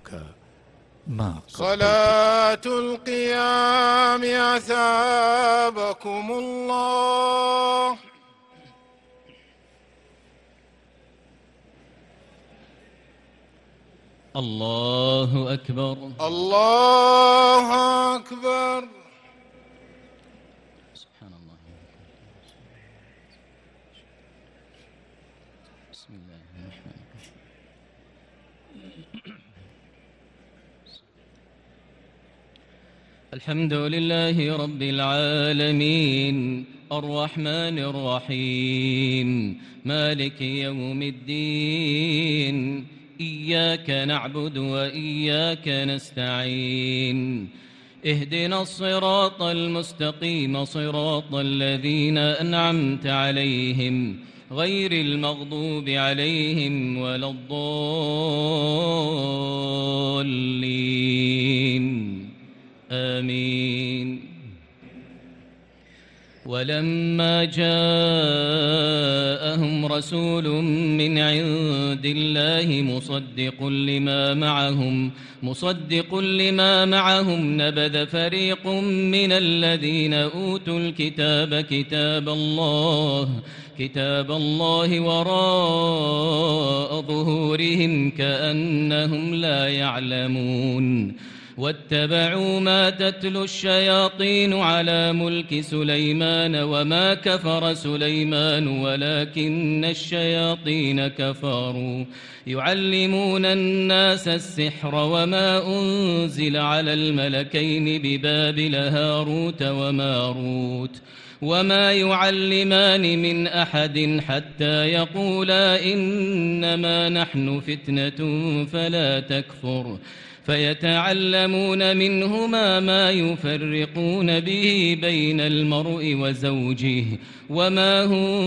ربك ما قضيت. صلاة القيام أثابكم الله. الله أكبر. الله أكبر. سبحان الله. بسم الله الرحمن الرحيم. الحمد لله رب العالمين الرحمن الرحيم مالك يوم الدين إياك نعبد وإياك نستعين اهدنا الصراط المستقيم صراط الذين أنعمت عليهم غير المغضوب عليهم ولا الضالين آمين. ولما جاءهم رسول من عند الله مصدق لما معهم نبذ فريق من الذين أوتوا الكتاب كتاب الله وراء ظهورهم كأنهم لا يعلمون واتبعوا ما تتلو الشياطين على ملك سليمان وما كفر سليمان ولكن الشياطين كفروا يعلمون الناس السحر وما أنزل على الملكين ببابل هاروت وماروت وما يعلمان من أحد حتى يقولا إنما نحن فتنة فلا تكفر فيتعلمون منهما ما يفرقون به بين المرء وزوجه وما هم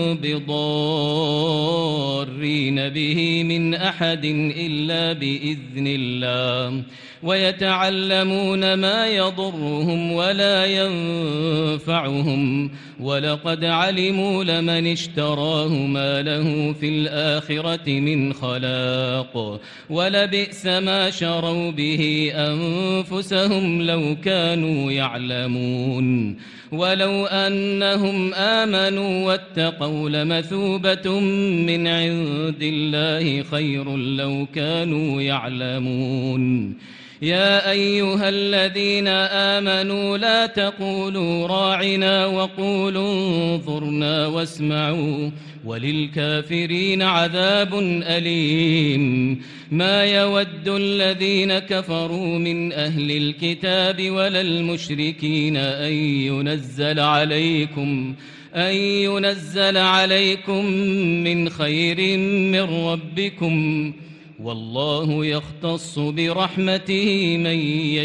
بضارين به من أحد إلا بإذن الله ويتعلمون ما يضرهم ولا ينفعهم ولقد علموا لمن اشتراه ما له في الآخرة من خلاق ولبئس ما شروا به أنفسهم لو كانوا يعلمون ولو أنهم آمنوا واتقوا لمثوبة من عند الله خير لو كانوا يعلمون يا أيها الذين آمنوا لا تقولوا راعنا وقولوا انظرنا واسمعوا وللكافرين عذاب أليم ما يود الذين كفروا من أهل الكتاب ولا المشركين أن ينزل عليكم من خير من ربكم والله يختص برحمته من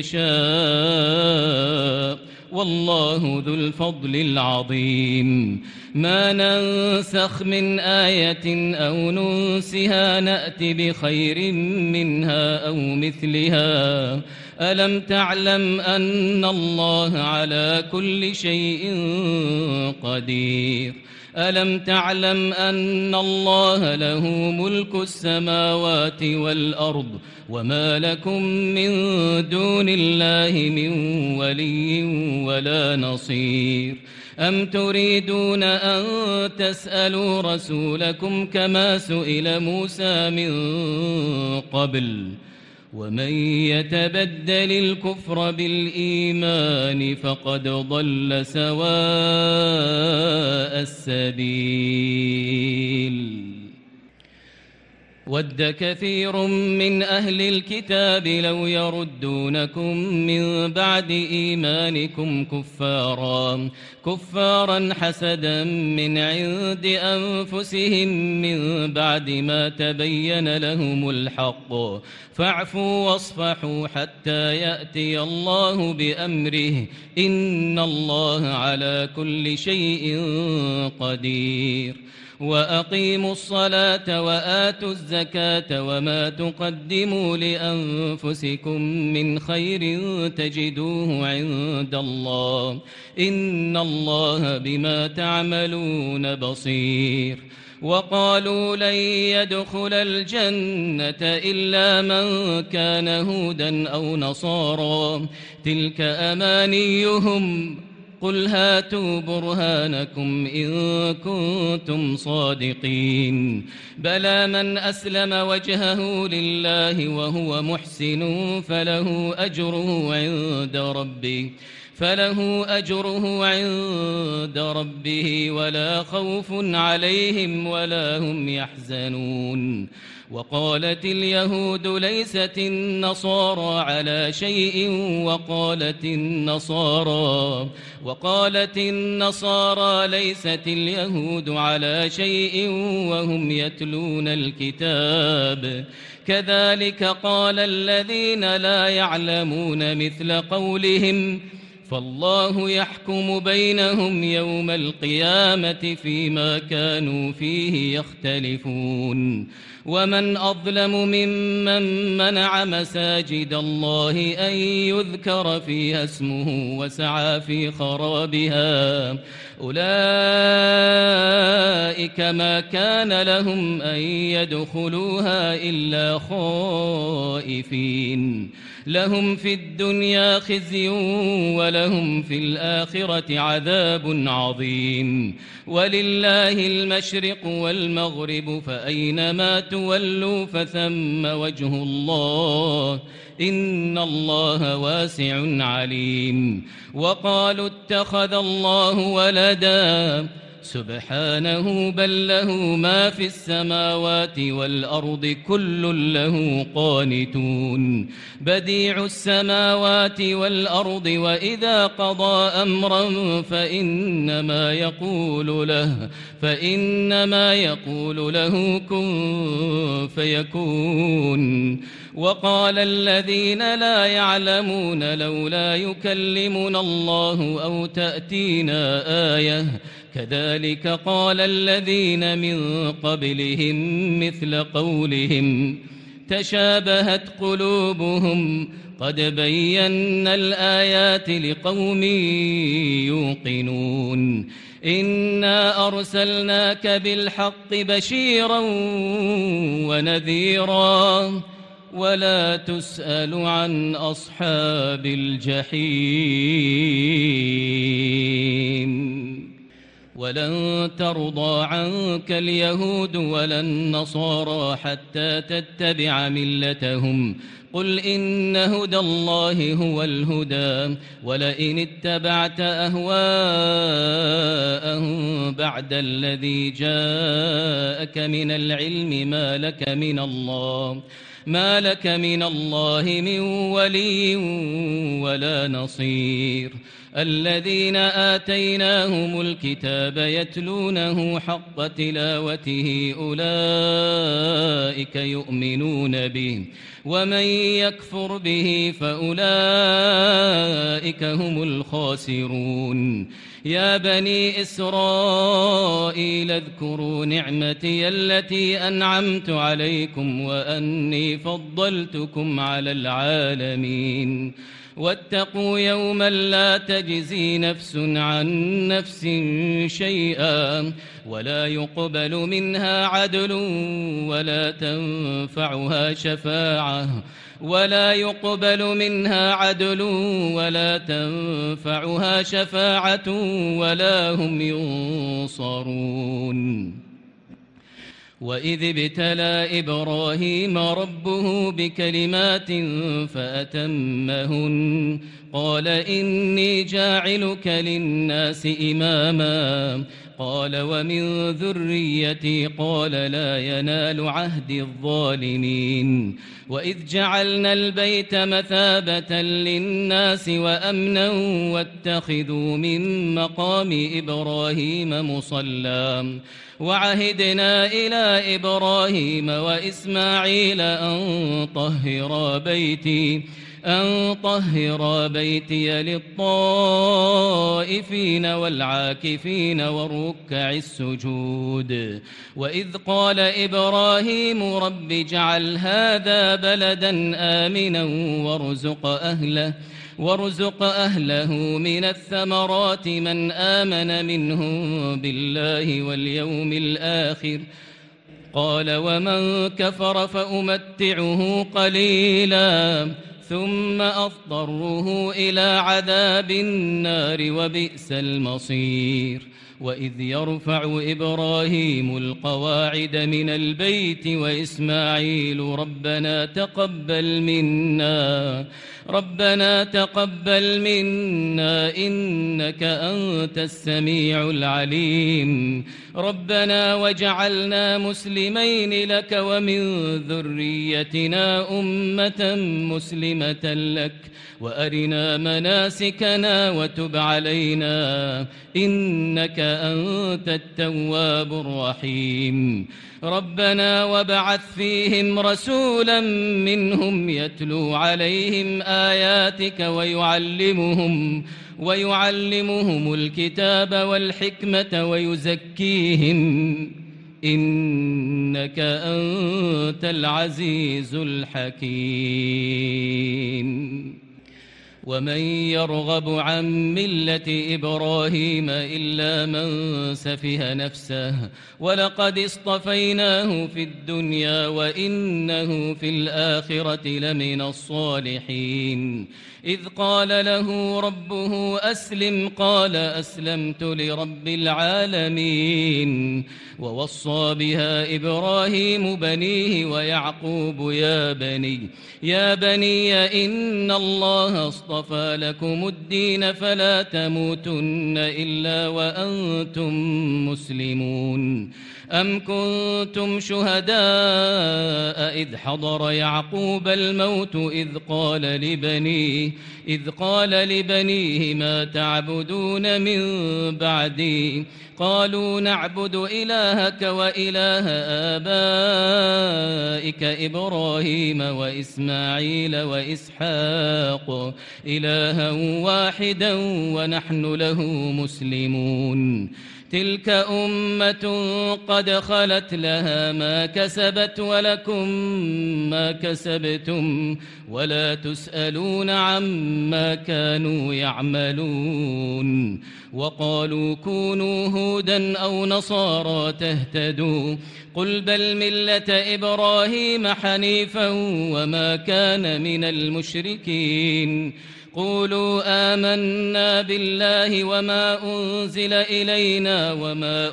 يشاء والله ذو الفضل العظيم ما ننسخ من آية أو ننسها نأت بخير منها أو مثلها ألم تعلم أن الله على كل شيء قدير ألم تعلم أن الله له ملك السماوات والأرض وما لكم من دون الله من ولي ولا نصير أم تريدون أن تسألوا رسولكم كما سئل موسى من قبل ومن يتبدل الكفر بالإيمان فقد ضل سواء السبيل ود كثير من أهل الكتاب لو يردونكم من بعد إيمانكم كفارا حسدا من عند أنفسهم من بعد ما تبين لهم الحق فاعفوا واصفحوا حتى يأتي الله بأمره إن الله على كل شيء قدير وأقيموا الصلاة وآتوا الزكاة وما تقدموا لأنفسكم من خير تجدوه عند الله إن الله بما تعملون بصير وقالوا لن يدخل الجنة إلا من كان هودا أو نصارى تلك أمانيهم قل هاتوا برهانكم إن كنتم صادقين بلى من أسلم وجهه لله وهو محسن فله أجره عند ربه ولا خوف عليهم ولا هم يحزنون وقالت اليهود ليست النصارى على شيء وقالت النصارى ليست اليهود على شيء وهم يتلون الكتاب كذلك قال الذين لا يعلمون مثل قولهم فالله يحكم بينهم يوم القيامة فيما كانوا فيه يختلفون ومن أظلم ممن منع مساجد الله أن يذكر فيها اسمه وسعى في خرابها أولئك ما كان لهم أن يدخلوها إلا خائفين لهم في الدنيا خزي ولهم في الآخرة عذاب عظيم ولله المشرق والمغرب فأينما تولوا فثم وجه الله إن الله واسع عليم وقالوا اتخذ الله ولدا سبحانه بل له ما في السماوات والأرض كل له قانتون بديع السماوات والأرض وإذا قضى أمرا فإنما يقول له كن فيكون وقال الذين لا يعلمون لولا يكلمنا الله أو تأتينا آية كذلك قال الذين من قبلهم مثل قولهم تشابهت قلوبهم قد بينا الآيات لقوم يوقنون إنا أرسلناك بالحق بشيرا ونذيرا ولا تسأل عن أصحاب الجحيم ولن ترضى عنك اليهود ولا النصارى حتى تتبع ملتهم قل إن هدى الله هو الهدى ولئن اتبعت أهواءهم بعد الذي جاءك من العلم ما لك من الله من ولي ولا نصير الذين آتيناهم الكتاب يتلونه حق تلاوته أولئك يؤمنون به ومن يكفر به فأولئك هم الخاسرون يا بني إسرائيل اذكروا نعمتي التي أنعمت عليكم وأني فضلتكم على العالمين واتقوا يوما لا تجزي نفس عن نفس شيئا ولا يقبل منها عدل ولا تنفعها شفاعة ولا هم ينصرون وإذ ابتلى إبراهيم ربه بكلمات فأتمهن قال إني جاعلك للناس إماما قال ومن ذريتي قال لا ينال عهد الظالمين وإذ جعلنا البيت مثابة للناس وأمنا واتخذوا من مقام إبراهيم مصلى وعهدنا إلى إبراهيم وإسماعيل أن طهرا بيتي أن طهر بيتي للطائفين والعاكفين والركع السجود. وإذ قال إبراهيم رب اجعل هذا بلدا آمنا وارزق أهله من الثمرات من آمن منهم بالله واليوم الآخر قال ومن كفر فأمتعه قليلا ثم أضطره إلى عذاب النار وبئس المصير. وإذ يرفع إبراهيم القواعد من البيت وإسماعيل ربنا تقبل منا إنك أنت السميع العليم ربنا واجعلنا مسلمين لك ومن ذريتنا أمة مسلمة لك وأرنا مناسكنا وتب علينا إنك أنت التواب الرحيم ربنا وابعث فيهم رسولا منهم يتلو عليهم آياتك ويعلمهم الكتاب والحكمة ويزكيهم إنك أنت العزيز الحكيم. ومن يرغب عن ملة إبراهيم إلا من سفه نفسه ولقد اصطفيناه في الدنيا وإنه في الآخرة لمن الصالحين. إذ قال له ربه أسلم قال أسلمت لرب العالمين. ووصى بها إبراهيم بنيه ويعقوب يا بني إن الله اصطفى لكم الدين فلا تموتن إلا وأنتم مسلمون. أم كنتم شهداء إذ حضر يعقوب الموت إذ قال لبنيه ما تعبدون من بعدي قالوا نعبد إلهك وإله آبائك إبراهيم وإسماعيل وإسحاق إلها واحدا ونحن له مسلمون. تلك أمة قد خلت لها ما كسبت ولكم ما كسبتم ولا تسألون عما كانوا يعملون. وقالوا كونوا هودا أو نصارى تهتدوا قل بل ملة إبراهيم حنيفا وما كان من المشركين. قولوا آمنا بالله وما أنزل إلينا وما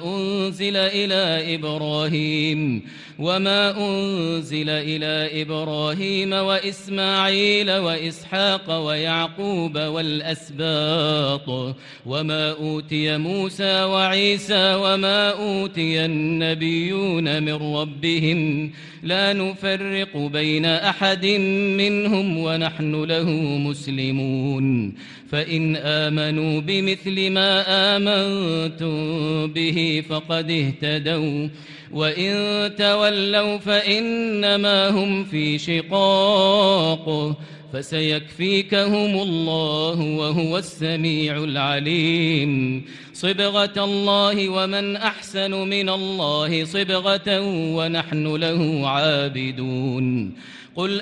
أنزل إلى إبراهيم وإسماعيل وإسحاق ويعقوب والأسباط وما أوتي موسى وعيسى وما أوتي النبيون من ربهم لا نفرق بين أحد منهم ونحن له مسلمون. فإن آمنوا بمثل ما آمنتم به فقد اهتدوا وإن تولوا فإنما هم في شقاق فسيكفيكهم الله وهو السميع العليم. صبغة الله ومن أحسن من الله صبغة ونحن له عابدون. قل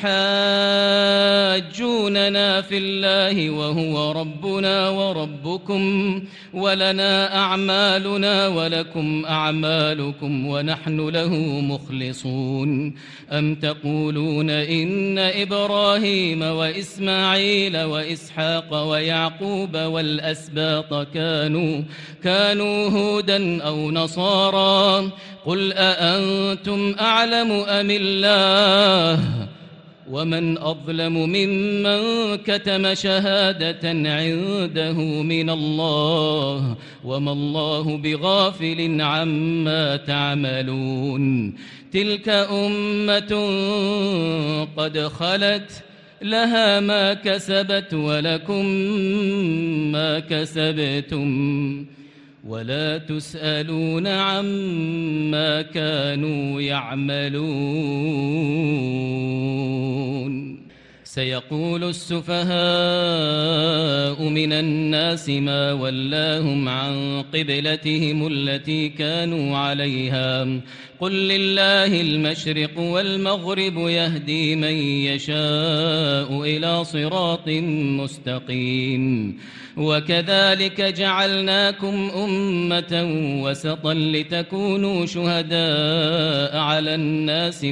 أتحاجوننا في الله وهو ربنا وربكم ولنا أعمالنا ولكم أعمالكم ونحن له مخلصون. أم تقولون إن إبراهيم وإسماعيل وإسحاق ويعقوب والأسباط كانوا هودا أو نصارى قل أأنتم أعلم أم الله ومن أظلم ممن كتم شهادة عنده من الله وما الله بغافل عما تعملون. تلك أمة قد خلت لها ما كسبت ولكم ما كسبتم ولا تسألون عما كانوا يعملون. سيقول السفهاء من الناس ما ولاهم عن قبلتهم التي كانوا عليها قل لله المشرق والمغرب يهدي من يشاء إلى صراط مستقيم وكذلك جعلناكم أمة وسطا لتكونوا شهداء على الناس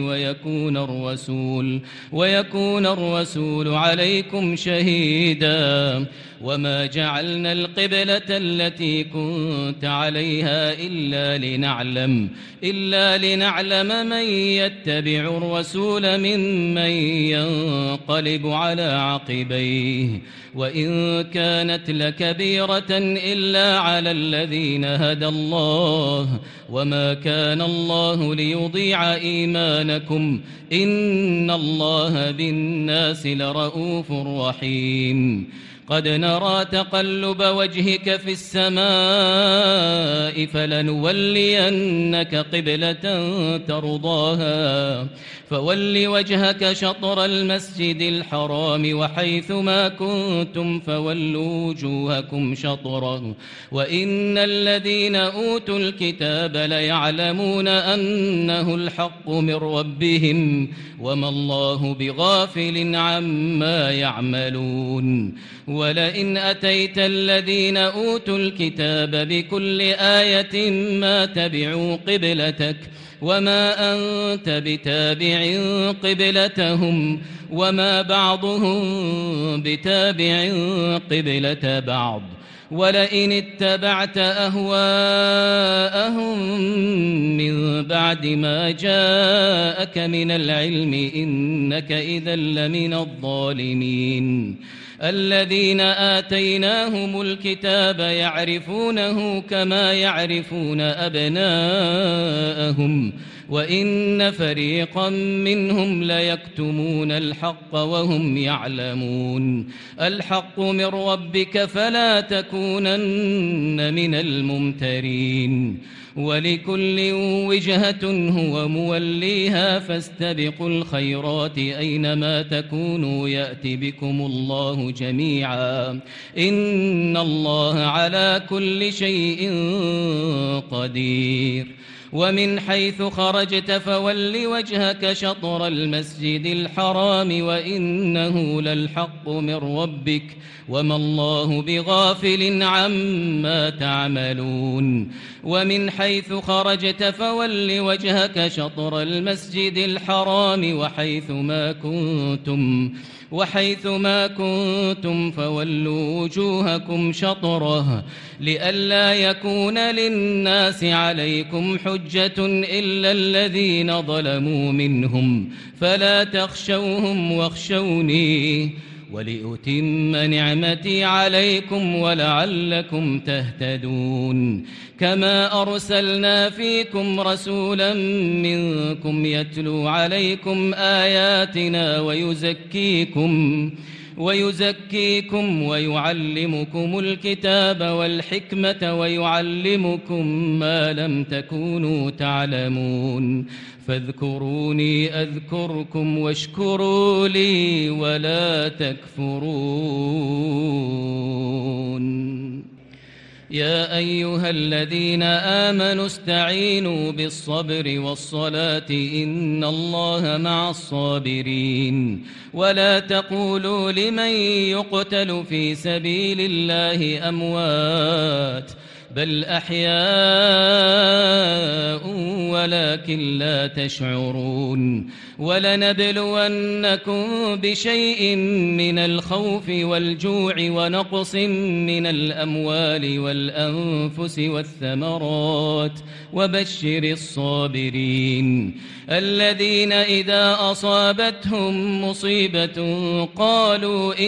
ويكون الرسول عليكم شهيدا وما جعلنا القبلة التي كنت عليها إلا لنعلم من يتبع الرسول ممن ينقلب على عقبيه وإن كانت لكبيرة إلا على الذين هدى الله وما كان الله ليضيع إيمانكم إن الله بالناس لرؤوف رحيم قد نرى تقلب وجهك في السماء فلنولينك قبلة ترضاها فول وجهك شطر المسجد الحرام وحيث ما كنتم فولوا وجوهكم شطره وإن الذين أوتوا الكتاب ليعلمون أنه الحق من ربهم وما الله بغافل عما يعملون ولئن أتيت الذين أوتوا الكتاب بكل آية ما تبعوا قبلتك وما أنت بتابع قبلتهم وما بعضهم بتابع قبلة بعض ولئن اتبعت أهواءهم من بعد ما جاءك من العلم إنك إذا لمن الظالمين الذين آتيناهم الكتاب يعرفونه كما يعرفون أبناءهم وإن فريقا منهم ليكتمون الحق وهم يعلمون الحق من ربك فلا تكونن من الممترين ولكل وجهة هو موليها فاستبقوا الخيرات أينما تكونوا يأتي بكم الله جميعا إن الله على كل شيء قدير ومن حيث خرجت فول وجهك شطر المسجد الحرام وإنه للحق من ربك وما الله بغافل عما تعملون ومن حيث خرجت فول وجهك شطر المسجد الحرام وحيث ما كنتم فولوا وجوهكم شطره لئلا يكون للناس عليكم حجة إلا الذين ظلموا منهم فلا تخشوهم واخشوني ولأتم نعمتي عليكم ولعلكم تهتدون كما أرسلنا فيكم رسولا منكم يتلو عليكم آياتنا ويزكيكم ويعلمكم الكتاب والحكمة ويعلمكم ما لم تكونوا تعلمون فاذكروني أذكركم واشكروا لي ولا تكفرون يا أيها الذين آمنوا استعينوا بالصبر والصلاة إن الله مع الصابرين ولا تقولوا لمن يقتل في سبيل الله أموات بل أحياء ولكن لا تشعرون ولنبلونكم بشيء من الخوف والجوع ونقص من الأموال والأنفس والثمرات وبشر الصابرين الذين إذا أصابتهم مصيبة قالوا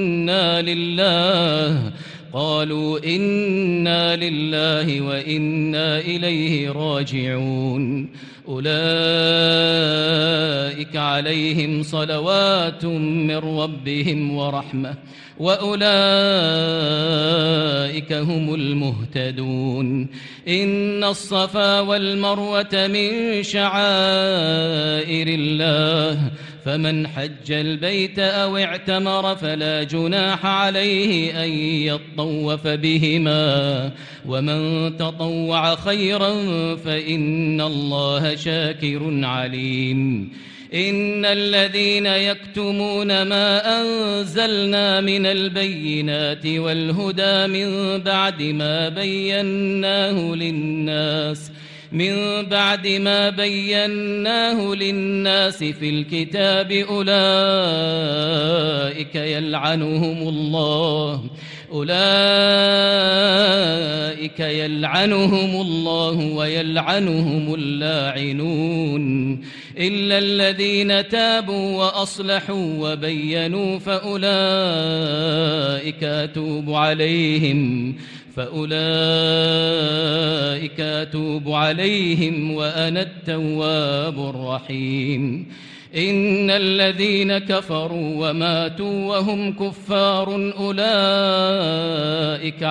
إنا لله وإنا إليه راجعون أولئك عليهم صلوات من ربهم ورحمة وأولئك هم المهتدون إن الصفا والمروة من شعائر الله فمن حج البيت أو اعتمر فلا جناح عليه أن يطوف بهما ومن تطوع خيرا فإن الله شاكر عليم إن الذين يكتمون ما أنزلنا من البينات والهدى من بعد ما بيناه للناس في الكتاب أولئك يلعنهم الله ويلعنهم اللاعنون إلا الذين تابوا وأصلحوا وبينوا فأولئك أتوب عليهم وأنا التواب الرحيم إن الذين كفروا وماتوا وهم كفار أولئك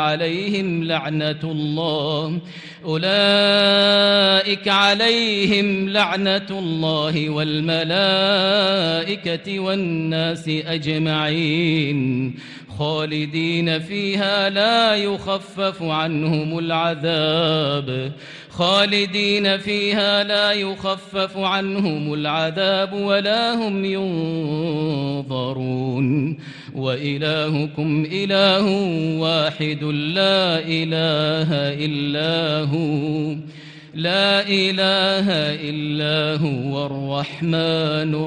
عليهم لعنة الله والملائكة والناس أجمعين خالدين فيها لا يخفف عنهم العذاب ولا هم ينظرون وإلهكم إله واحد لا إله إلا هو الرحمن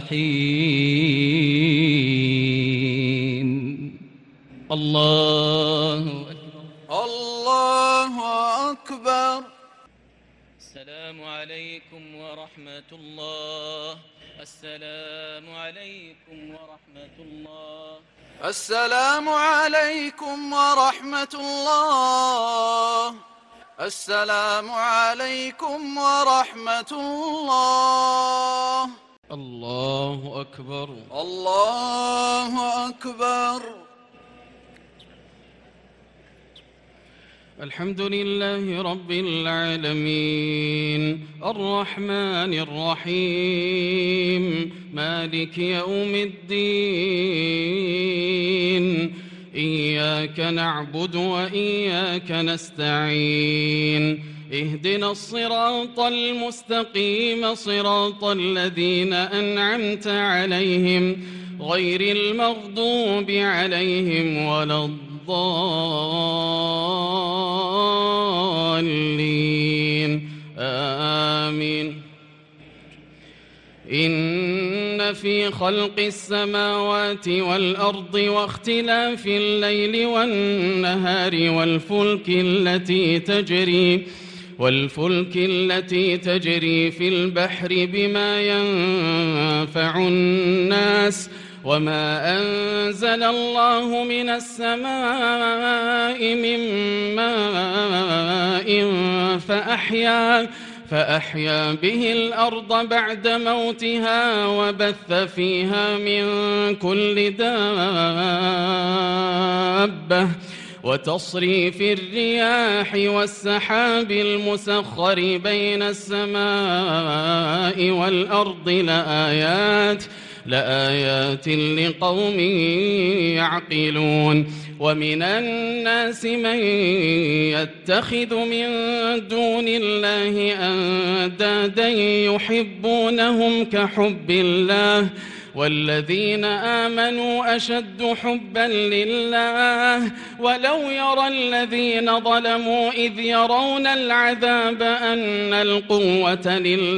الرحيم الله أكبر. السلام عليكم ورحمة الله. السلام عليكم ورحمة الله. السلام عليكم ورحمة الله. السلام عليكم ورحمة الله. الله أكبر. الله أكبر. الحمد لله رب العالمين الرحمن الرحيم مالك يوم الدين إياك نعبد وإياك نستعين اهدنا الصراط المستقيم صراط الذين أنعمت عليهم غير المغضوب عليهم ولا الضالين آمين. إن في خلق السماوات والأرض واختلاف الليل والنهار والفلك التي تجري في البحر بما ينفع الناس وما أنزل الله من السماء من ماء فأحيا به الأرض بعد موتها وبث فيها من كل دابة وتصريف الرياح والسحاب المسخر بين السماء والأرض لآيات لقوم يعقلون. ومن الناس من يتخذ من دون الله أندادا يحبونهم كحب الله والذين آمنوا أشد حبا لله ولو يرى الذين ظلموا إذ يرون العذاب أن القوة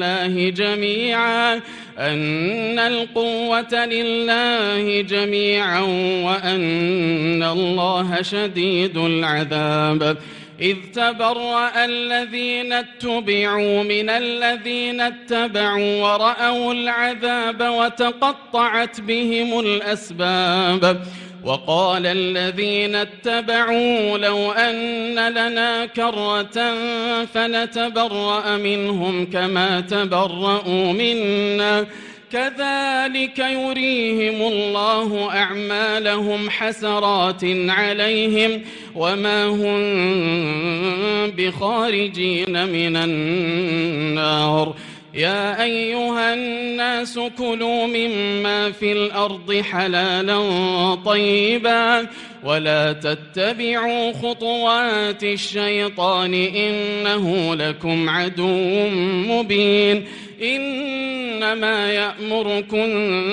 لله جميعا وأن الله شديد العذاب. إذ تبرأ الذين اتبعوا من الذين اتبعوا ورأوا العذاب وتقطعت بهم الأسباب. وقال الذين اتبعوا لو أن لنا كرة فنتبرأ منهم كما تبرأوا منا كذلك يريهم الله أعمالهم حسرات عليهم وما هم بخارجين من النار. يا أيها الناس كلوا مما في الأرض حلالا طيبا ولا تتبعوا خطوات الشيطان إنه لكم عدو مبين إنما يأمركم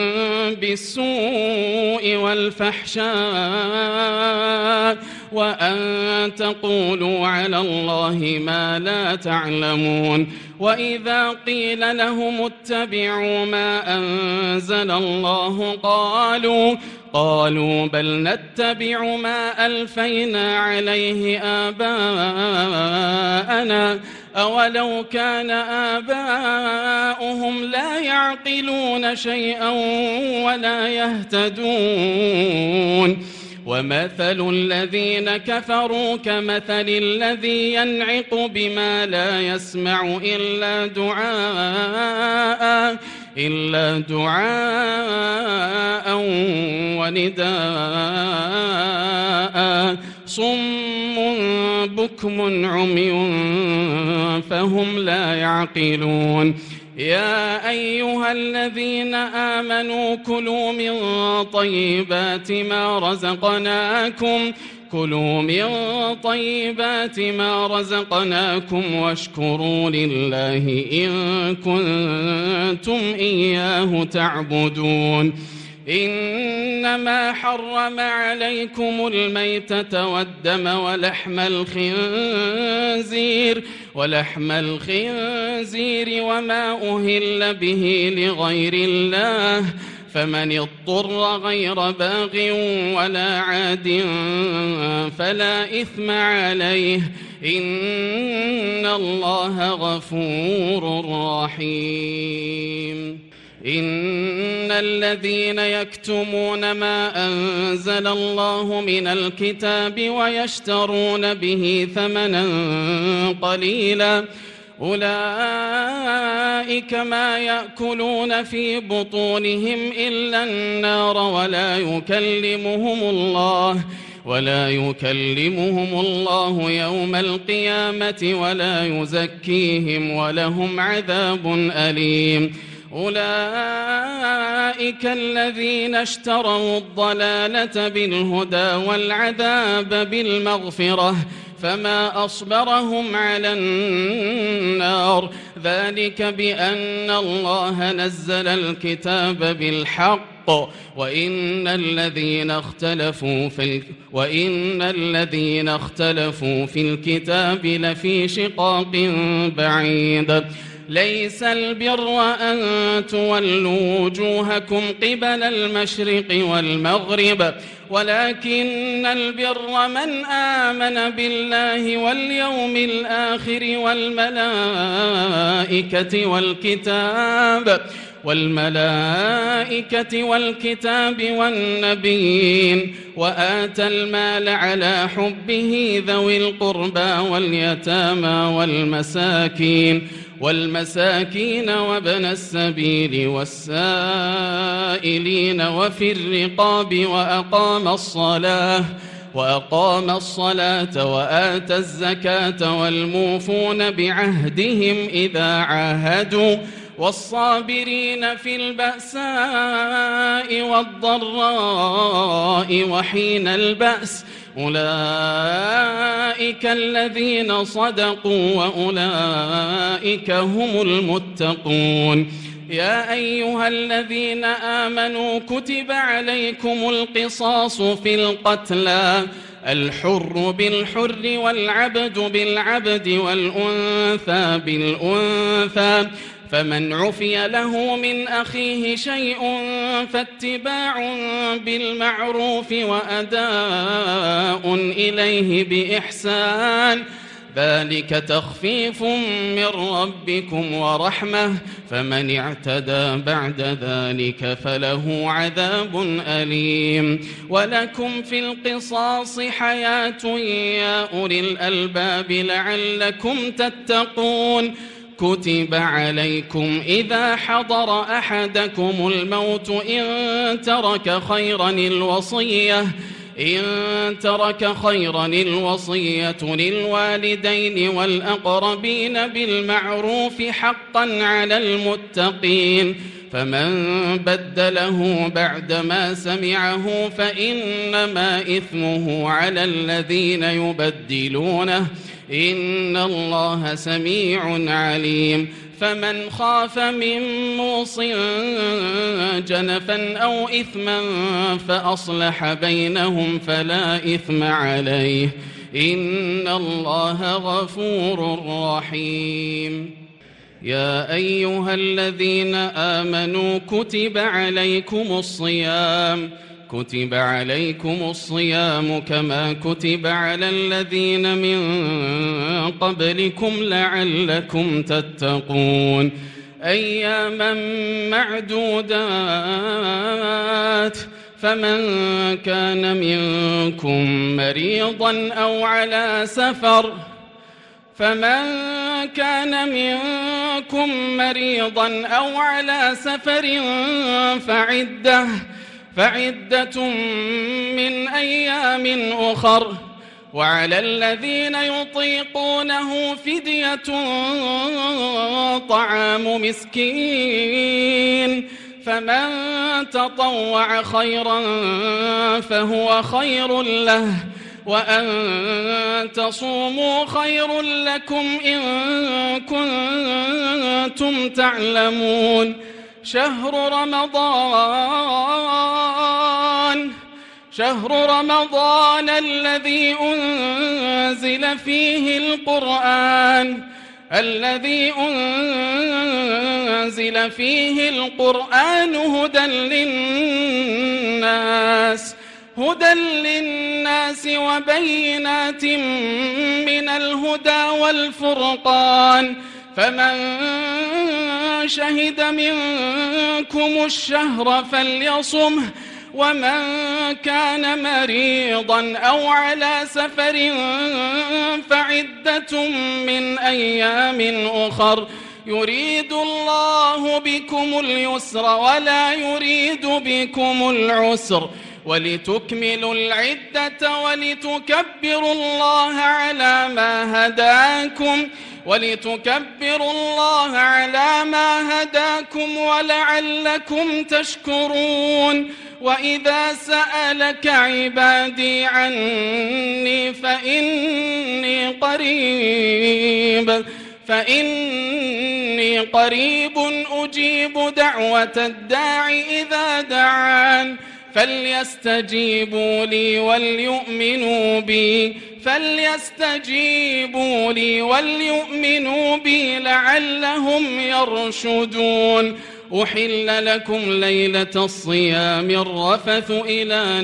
بالسوء والفحشاء وأن تقولوا على الله ما لا تعلمون وإذا قيل لهم اتبعوا ما أنزل الله قالوا بل نتبع ما ألفينا عليه آباءنا أولو كان آباؤهم لا يعقلون شيئا ولا يهتدون ومثل الذين كفروا كمثل الذي ينعق بما لا يسمع إلا دعاء ونداء صم بكم عمي فهم لا يعقلون يا أيها الذين آمنوا كلوا من طيبات ما رزقناكم واشكروا لله إن كنتم إياه تعبدون إنما حرم عليكم الميتة والدم ولحم الخنزير وما أهل به لغير الله فمن اضطر غير باغ ولا عاد فلا إثم عليه إن الله غفور رحيم إن الذين يكتمون ما أنزل الله من الكتاب ويشترون به ثمنا قليلا أولئك ما يأكلون في بطونهم إلا النار ولا يكلمهم الله يوم القيامة ولا يزكيهم ولهم عذاب أليم أولئك الذين اشتروا الضلالة بالهدى والعذاب بالمغفرة فما أصبرهم على النار ذلك بأن الله نزل الكتاب بالحق وإن الذين اختلفوا في الكتاب لفي شقاق بعيد ليس البر أن تولوا وجوهكم قبل المشرق والمغرب ولكن البر من آمن بالله واليوم الآخر والملائكة والكتاب والنبيين وآتى المال على حبه ذوي القربى واليتامى والمساكين وابن السبيل والسائلين وفي الرقاب وأقام الصلاة وآتى الزكاة والموفون بعهدهم إذا عاهدوا والصابرين في البأساء والضراء وحين البأس أولئك الذين صدقوا وأولئك هم المتقون يا أيها الذين آمنوا كتب عليكم القصاص في القتلى الحر بالحر والعبد بالعبد والأنثى بالأنثى فمن عفي له من أخيه شيء فاتباع بالمعروف وأداء إليه بإحسان ذلك تخفيف من ربكم ورحمة فمن اعتدى بعد ذلك فله عذاب أليم ولكم في القصاص حياة يا أولي الألباب لعلكم تتقون كتب عليكم إذا حضر أحدكم الموت إن ترك خيرا إن ترك خيرا الوصية للوالدين والأقربين بالمعروف حقا على المتقين فمن بدله بعدما سمعه فإنما إثمه على الذين يبدلونه إن الله سميع عليم فمن خاف من موص جنفا أو إثما فأصلح بينهم فلا إثم عليه إن الله غفور رحيم يا أيها الذين آمنوا كتب عليكم الصيام كما كتب على الذين من قبلكم لعلكم تتقون أياما معدودات فمن كان منكم مريضا أو على سفر فعدة من أيام أخر وعلى الذين يطيقونه فدية طعام مسكين فمن تطوع خيرا فهو خير له وأن تصوموا خير لكم إن كنتم تعلمون شهر رمضان الذي أنزل فيه القرآن هدى للناس وبينات من الهدى والفرقان فمن شهد منكم الشهر فليصمه ومن كان مريضا أو على سفر فعدة من أيام أخر يريد الله بكم اليسر ولا يريد بكم العسر ولتكملوا العدة ولتكبروا الله على ما هداكم ولعلكم تشكرون وإذا سألك عبادي عني فإني قريب أجيب دعوة الداع إذا دعان فليستجيبوا لي وليؤمنوا بي لعلهم يرشدون أحل لكم ليلة الصيام الرفث إلى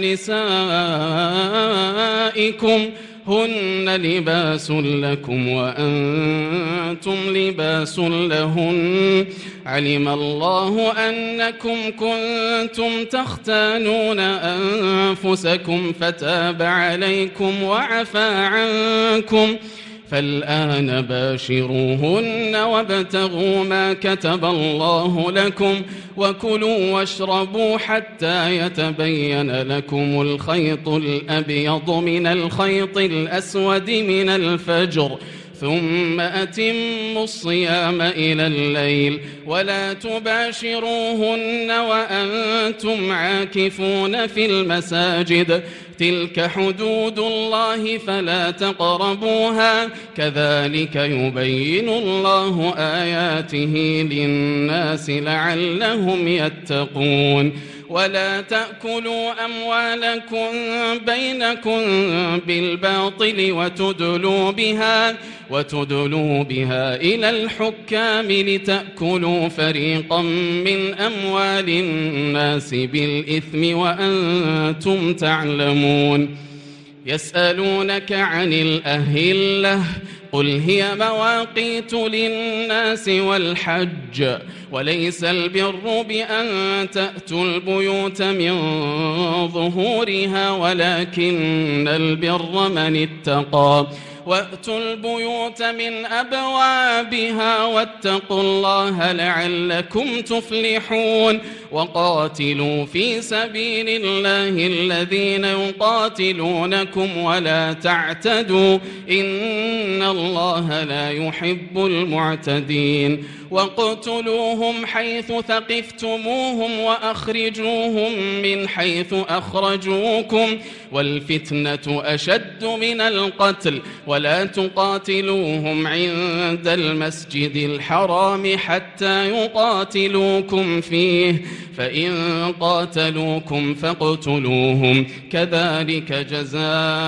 نسائكم هن لباس لكم وأنتم لباس لهن علم الله أنكم كنتم تختانون أنفسكم فتاب عليكم وعفى عنكم فالآن باشروهن وابتغوا ما كتب الله لكم وكلوا واشربوا حتى يتبين لكم الخيط الأبيض من الخيط الأسود من الفجر ثم أتموا الصيام إلى الليل ولا تباشروهن وأنتم عاكفون في المساجد تلك حدود الله فلا تقربوها كذلك يبين الله آياته للناس لعلهم يتقون ولا تأكلوا أموالكم بينكم بالباطل وتدلوا بها إلى الحكام لتأكلوا فريقا من أموال الناس بالإثم وأنتم تعلمون يسألونك عن الأهلة قل هي مواقيت للناس والحج وليس البر بأن تأتوا البيوت من ظهورها ولكن البر من اتقى وأتوا البيوت من أبوابها واتقوا الله لعلكم تفلحون وقاتلوا في سبيل الله الذين يقاتلونكم ولا تعتدوا إن الله لا يحب المعتدين واقتلوهم حيث ثقفتموهم وأخرجوهم من حيث أخرجوكم والفتنة أشد من القتل ولا تقاتلوهم عند المسجد الحرام حتى يقاتلوكم فيه فإن قاتلوكم فاقتلوهم كذلك جزاء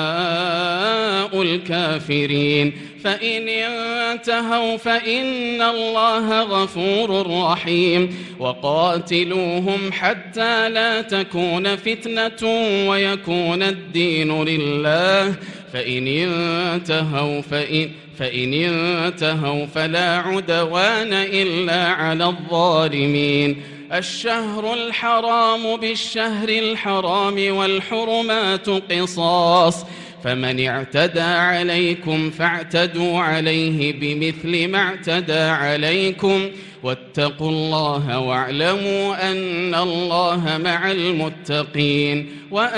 الكافرين فإن انتهوا فإن الله غفور رحيم وقاتلوهم حتى لا تكون فتنة ويكون الدين لله فإن انتهوا فلا عدوان إلا على الظالمين الشهر الحرام بالشهر الحرام والحرمات قصاص فمن اعتدى عليكم فاعتدوا عليه بمثل ما اعتدى عليكم واتقوا الله واعلموا أن الله مع المتقين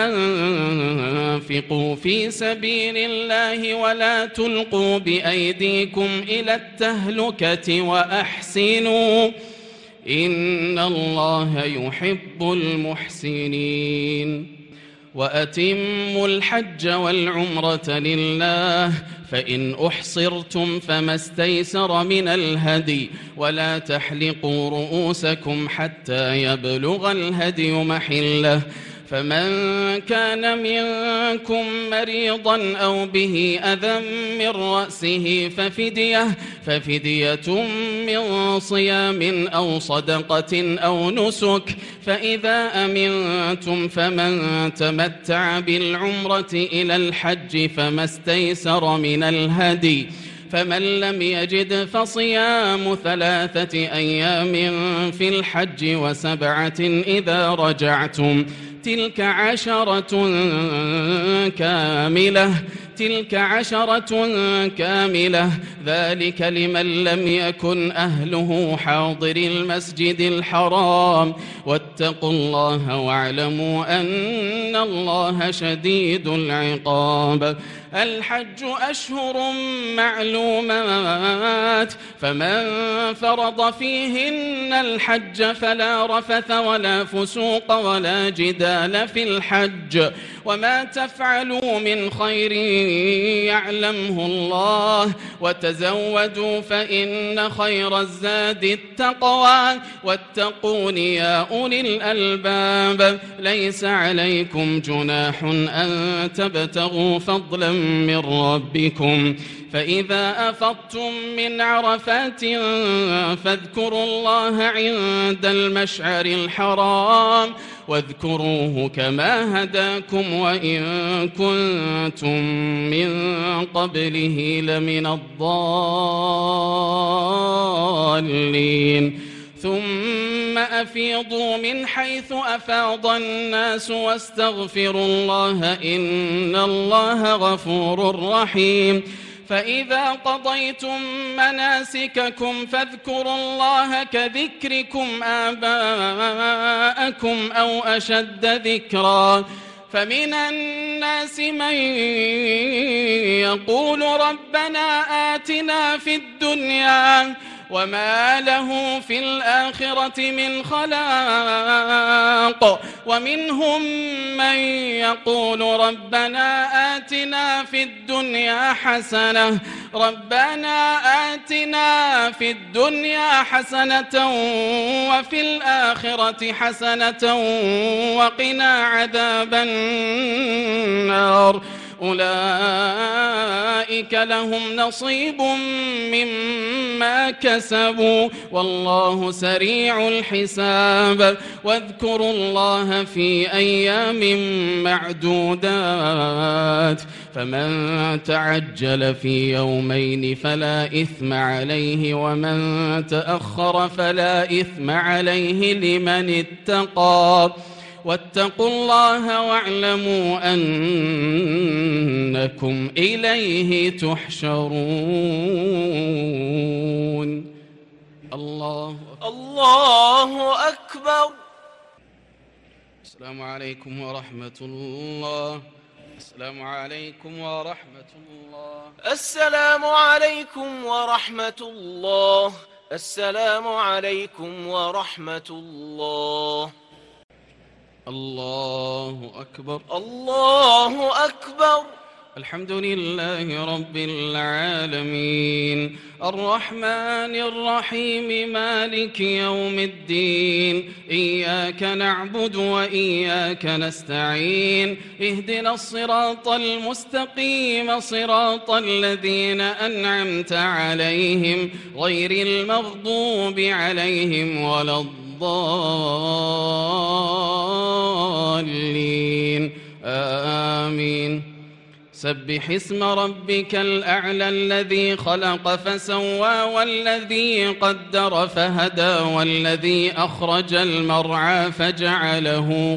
وأنفقوا في سبيل الله ولا تلقوا بأيديكم إلى التهلكة وأحسنوا إن الله يحب المحسنين وأتموا الحج والعمرة لله فإن أحصرتم فما استيسر من الهدي ولا تحلقوا رؤوسكم حتى يبلغ الهدي محله فمن كان منكم مريضا أو به أذى من رأسه ففدية من صيام أو صدقة أو نسك فإذا أمنتم فمن تمتع بالعمرة إلى الحج فما استيسر من الهدي فمن لم يجد فصيام 3 أيام في الحج و7 إذا رجعتم تلك 10 كاملة ذلك لمن لم يكن أهله حاضر المسجد الحرام واتقوا الله واعلموا أن الله شديد العقاب الحج أشهر معلومات فمن فرض فيهن الحج فلا رفث ولا فسوق ولا جدال في الحج وما تفعلوا من خير يعلمه الله وتزودوا فإن خير الزاد التقوى واتقون يا أولي الألباب ليس عليكم جناح أن تبتغوا فضلا من ربكم فإذا أفضتم من عرفات فاذكروا الله عند المشعر الحرام واذكروه كما هداكم وإن كنتم من قبله لمن الضالين ثم أفيضوا من حيث أفاض الناس واستغفروا الله إن الله غفور رحيم فإذا قضيتم مناسككم فاذكروا الله كذكركم آباءكم أو أشد ذكرا فمن الناس من يقول ربنا آتنا في الدنيا وما له في الآخرة من خلاق ومنهم من يقول ربنا آتنا في الدنيا حسنة وفي الآخرة حسنة وقنا عذاب النار أولئك لهم نصيب مما كسبوا والله سريع الحساب واذكروا الله في أيام معدودات فمن تعجل في يومين فلا إثم عليه ومن تأخر فلا إثم عليه لمن اتقى واتقوا الله واعلموا أنكم إليه تحشرون الله أكبر السلام عليكم ورحمة الله. السلام عليكم ورحمة الله. السلام عليكم ورحمة الله. السلام عليكم ورحمة الله. الله أكبر. الله أكبر. الحمد لله رب العالمين الرحمن الرحيم مالك يوم الدين إياك نعبد وإياك نستعين اهدنا الصراط المستقيم صراط الذين أنعمت عليهم غير المغضوب عليهم ولا الضالين آمين. سبح اسم ربك الأعلى الذي خلق فسوى والذي قدر فهدى والذي أخرج المرعى فجعله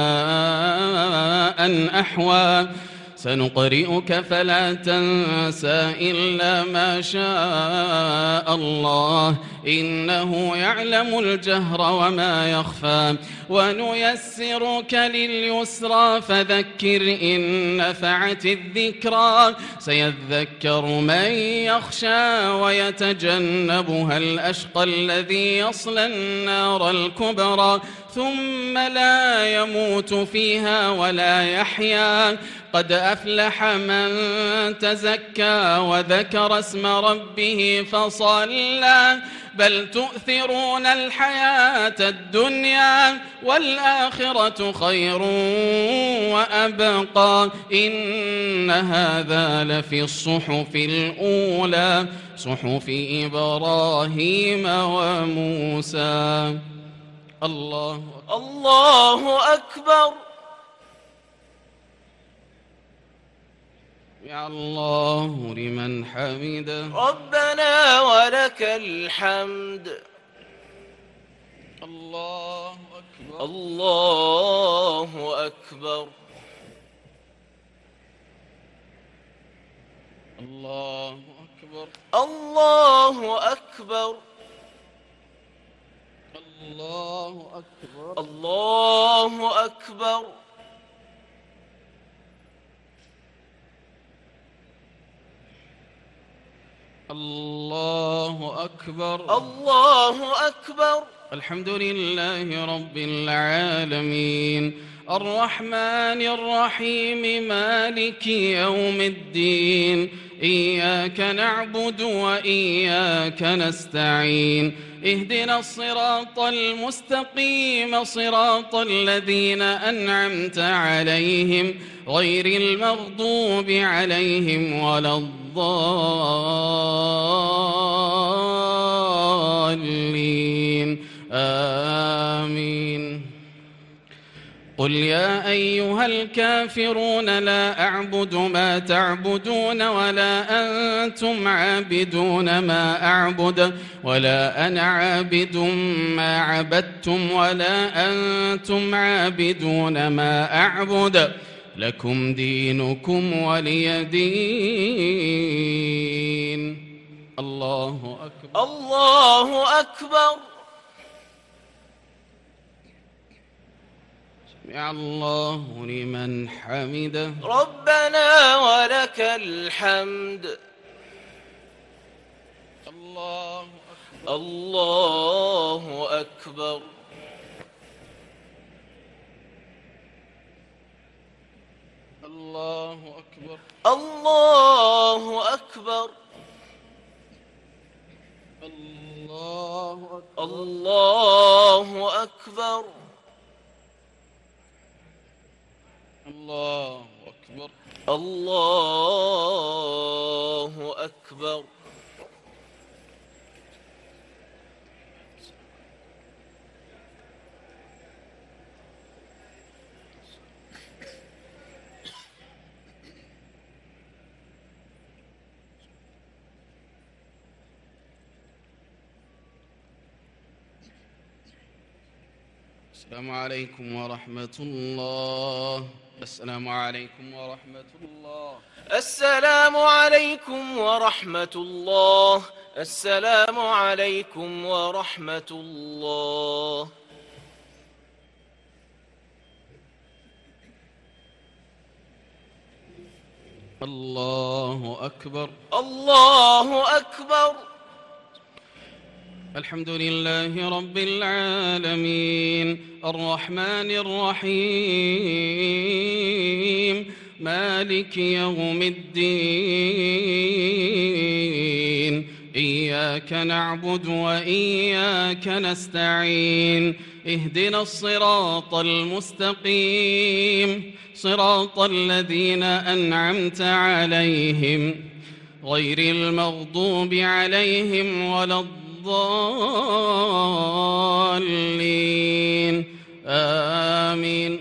غثاء أحوى سنقرئك فلا تنسى إلا ما شاء الله إنه يعلم الجهر وما يخفى ونيسرك لليسرى فذكر إن نفعت الذكرى سيذكر من يخشى ويتجنبها الأشقى الذي يصلى النار الكبرى ثم لا يموت فيها ولا يحيا قد أفلح من تزكى وذكر اسم ربه فصلى بل تؤثرون الحياة الدنيا والآخرة خير وأبقى إن هذا لفي الصحف الأولى صحف إبراهيم وموسى. الله أكبر. يا الله لمن حمده ربنا ولك الحمد. الله أكبر. الله أكبر. الله أكبر. الله أكبر. الله أكبر. الله أكبر. الله أكبر. الله أكبر. الحمد لله رب العالمين الرحمن الرحيم مالك يوم الدين إياك نعبد وإياك نستعين اهدنا الصراط المستقيم صراط الذين أنعمت عليهم غير المغضوب عليهم ولا الضالين آمين. قل يا أيها الكافرون لا أعبد ما تعبدون ولا أنتم عابدون ما أعبد ولا أنا عابد ما عبدتم ولا أنتم عابدون ما أعبد لكم دينكم ولي دين. الله أكبر. الله أكبر. سمع الله لمن حمده ربنا ولك الحمد. الله أكبر. الله أكبر. الله أكبر. الله أكبر. الله أكبر. الله أكبر. الله أكبر. الله أكبر. السلام عليكم ورحمة الله. السلام عليكم ورحمة الله. السلام عليكم ورحمة الله. السلام عليكم ورحمة الله. الله أكبر. الله أكبر. الحمد لله رب العالمين الرحمن الرحيم مالك يوم الدين إياك نعبد وإياك نستعين اهدنا الصراط المستقيم صراط الذين أنعمت عليهم غير المغضوب عليهم ولا الضالين آمين.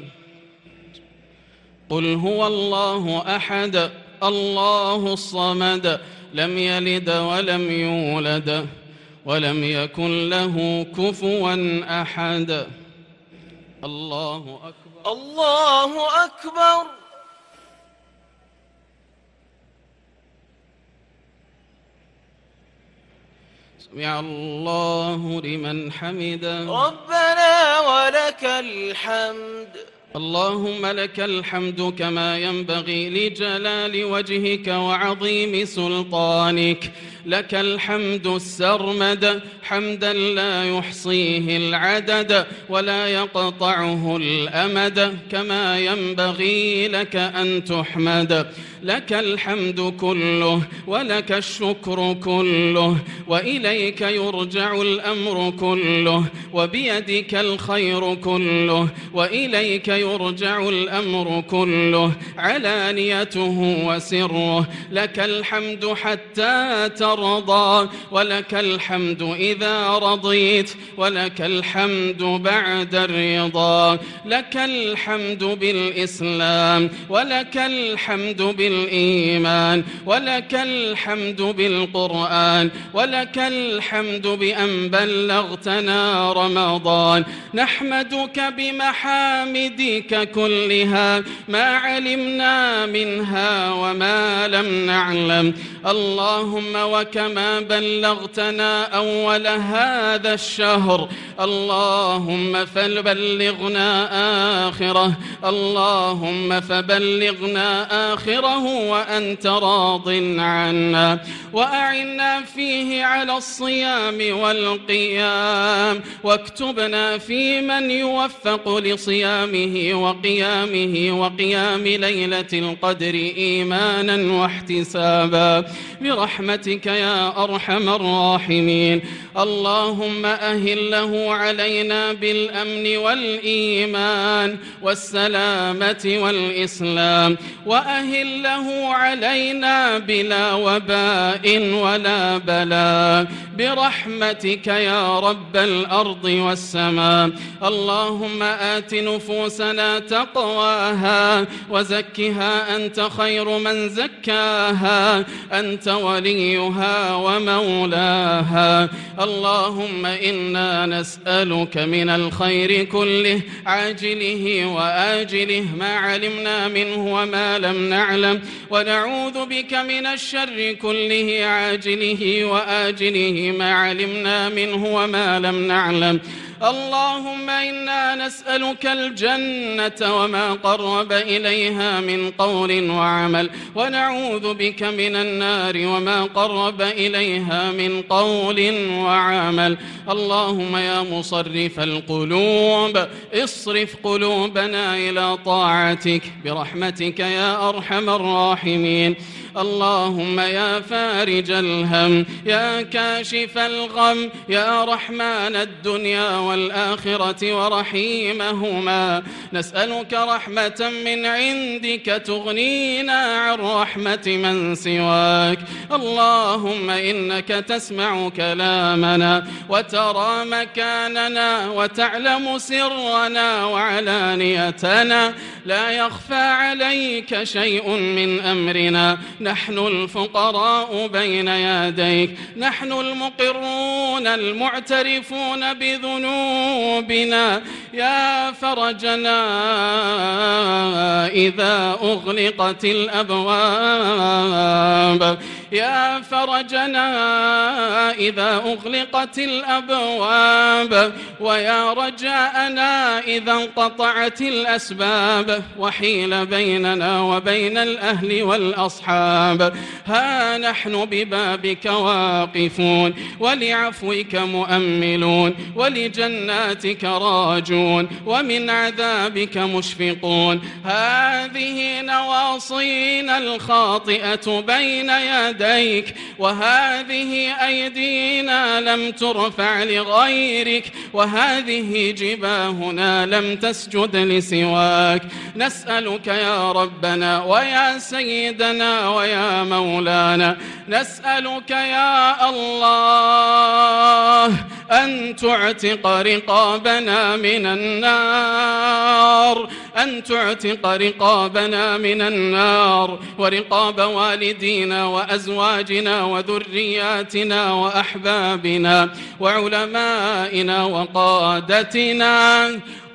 قل هو الله أحد الله الصمد لم يلد ولم يولد ولم يكن له كفوا أحد. الله أكبر. الله أكبر. سمع الله لمن حمده. ربنا ولك الحمد. اللهم لك الحمد كما ينبغي لجلال وجهك وعظيم سلطانك. لك الحمد السرمد حمدا لا يحصيه العدد ولا يقطعه الأمد كما ينبغي لك أن تحمد. لك الحمد كله ولك الشكر كله وإليك يرجع الأمر كله وبيدك الخير كله وإليك يرجع الأمر كله علانيته وسره. لك الحمد حتى ترضى ولك الحمد إذا رضيت ولك الحمد بعد الرضا. لك الحمد بالإسلام ولك الحمد بالإيمان ولك الحمد بالقرآن ولك الحمد بأن بلغتنا رمضان. نحمدك بمحامدك كلها ما علمنا منها وما لم نعلم. اللهم وكما بلغتنا أول هذا الشهر اللهم فبلغنا آخره. اللهم فبلغنا آخره وأنت راض عنا وأعنا فيه على الصيام والقيام واكتبنا في من يوفق لصيامه وقيام ليلة القدر إيمانا واحتسابا برحمتك يا أرحم الراحمين. اللهم أهله علينا بالأمن والإيمان والسلامة والإسلام وأهله علينا بلا وباء ولا بلاء برحمتك يا رب الأرض والسماء. اللهم آت نفوسنا تقواها وزكها أنت خير من زكاها أنت وليها ومولاها. اللهم إنا نسألك من الخير كله عاجله وآجله ما علمنا منه وما لم نعلم ونعوذ بك من الشر كله عاجله وآجله ما علمنا منه وما لم نعلم. اللهم إنا نسألك الجنة وما قرب إليها من قول وعمل ونعوذ بك من النار وما قرب إليها من قول وعمل. اللهم يا مصرف القلوب اصرف قلوبنا إلى طاعتك برحمتك يا أرحم الراحمين. اللهم يا فارج الهم يا كاشف الغم يا رحمن الدنيا والآخرة ورحيمهما نسألك رحمة من عندك تغنينا عن رحمة من سواك. اللهم إنك تسمع كلامنا وترى مكاننا وتعلم سرنا وعلانيتنا لا يخفى عليك شيء من أمرنا. نحن الفقراء بين يديك نحن المقرون المعترفون بذنوبنا قلوبنا يا فرجنا إذا أغلقت الأبواب يا فرجنا إذا أغلقت الأبواب ويا رجاءنا إذا انقطعت الأسباب وحيل بيننا وبين الأهل والأصحاب. ها نحن ببابك واقفون ولعفوك مؤملون ولجناتك راجون ومن عذابك مشفقون. هذه نواصينا الخاطئة بين يديك وهذه أيدينا لم ترفع لغيرك وهذه جباهنا لم تسجد لسواك. نسألك يا ربنا ويا سيدنا ويا مولانا نسألك يا الله أن تعتق رقابنا من النار أن تعتق رقابنا من النار ورقاب والدينا وأزواجنا وذرياتنا وأحبابنا وعلمائنا وقادتنا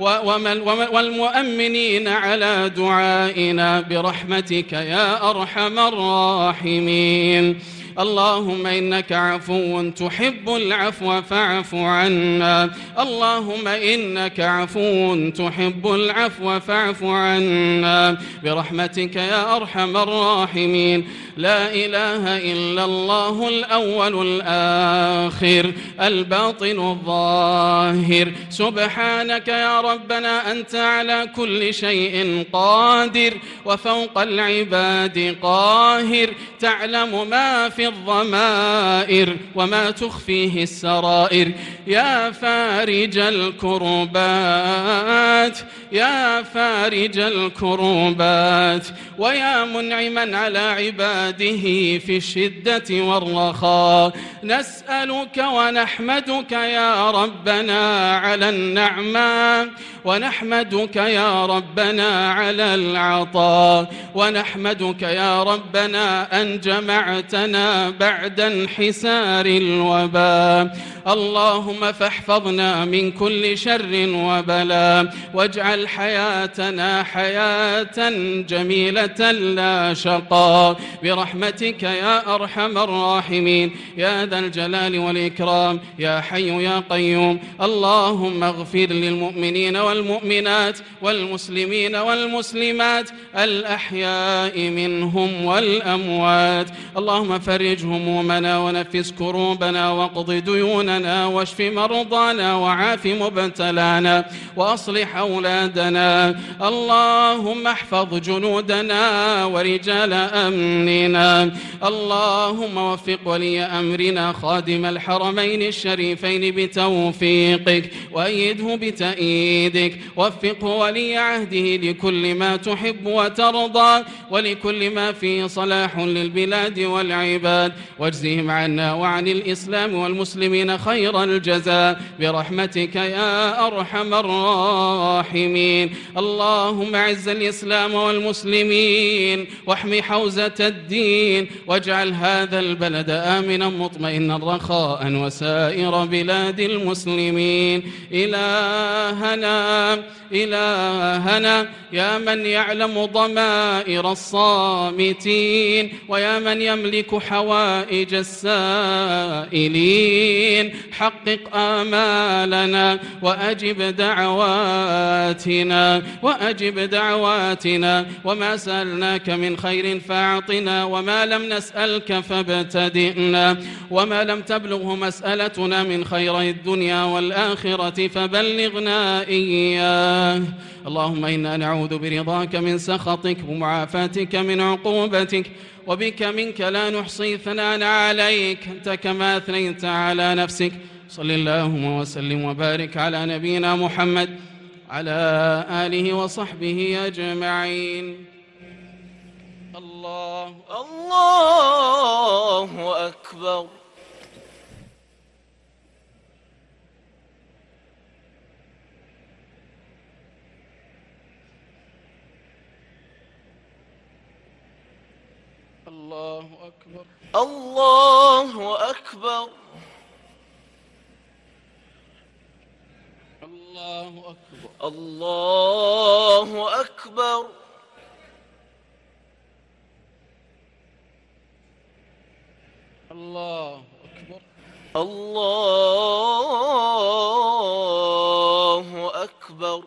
والمؤمنين على دعائنا برحمتك يا أرحم الراحمين. اللهم إنك عفو تحب العفو فاعف عنا اللهم إنك عفو تحب العفو فاعف عنا برحمتك يا أرحم الراحمين. لا إله إلا الله الأول الآخر الباطن الظاهر. سبحانك يا ربنا أنت على كل شيء قادر وفوق العباد قاهر. تعلم ما في الضمائر وما تخفيه السرائر. يا فارج الكربات يا فارج الكربات ويا منعما على عباده في الشدة والرخاء. نسألك ونحمدك يا ربنا على النعمة ونحمدك يا ربنا على العطاء ونحمدك يا ربنا أن جمعتنا بعد انحسار الوباء. اللهم فاحفظنا من كل شر وبلاء واجعل حياتنا حياة جميلة لا شقاء برحمتك يا أرحم الراحمين يا ذا الجلال والإكرام يا حي يا قيوم. اللهم اغفر للمؤمنين والمؤمنات والمسلمين والمسلمات الأحياء منهم والأموات. اللهم فرج همومنا ونفس كروبنا واقض ديوننا واشف مرضانا وعاف مبتلانا وأصلح أولادنا. اللهم احفظ جنودنا ورجال أمننا. اللهم وفق ولي أمرنا خادم الحرمين الشريفين بتوفيقك وأيده بتأييدك. وفقه ولي عهده لكل ما تحب وترضى ولكل ما فيه صلاح للبلاد والعباد واجزهم عنا وعن الإسلام والمسلمين خير الجزاء برحمتك يا أرحم الراحمين. اللهم أعز الإسلام والمسلمين واحم حوزة الدين واجعل هذا البلد آمنا مطمئنا رخاء وسائر بلاد المسلمين. إلهنا يا من يعلم ضمائر الصامتين ويا من يملك حوائج السائلين حقق آمالنا وأجب دعواتنا وما سألناك من خير فاعطنا وما لم نسألك فابتدئنا وما لم تبلغه مسألتنا من خير الدنيا والآخرة فبلغنا إياه. اللهم إنا نعوذ برضاك من سخطك ومعافاتك من عقوبتك وبك منك لا نحصي ثناء عليك أنت كما أثنيت على نفسك. صل اللهم وسلم وبارك على نبينا محمد على آله وصحبه أجمعين. الله أكبر. الله أكبر. الله أكبر. الله أكبر. الله أكبر. الله أكبر. الله أكبر.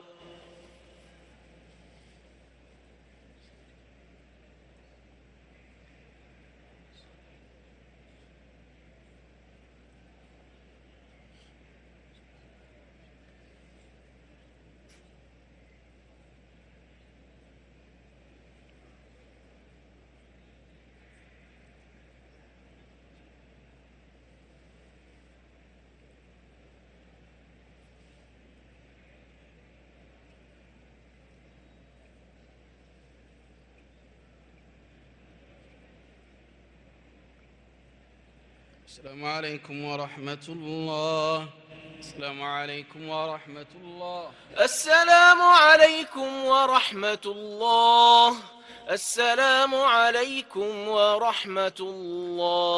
السلام عليكم ورحمة الله. السلام عليكم ورحمة الله. السلام عليكم ورحمة الله. السلام عليكم ورحمة الله.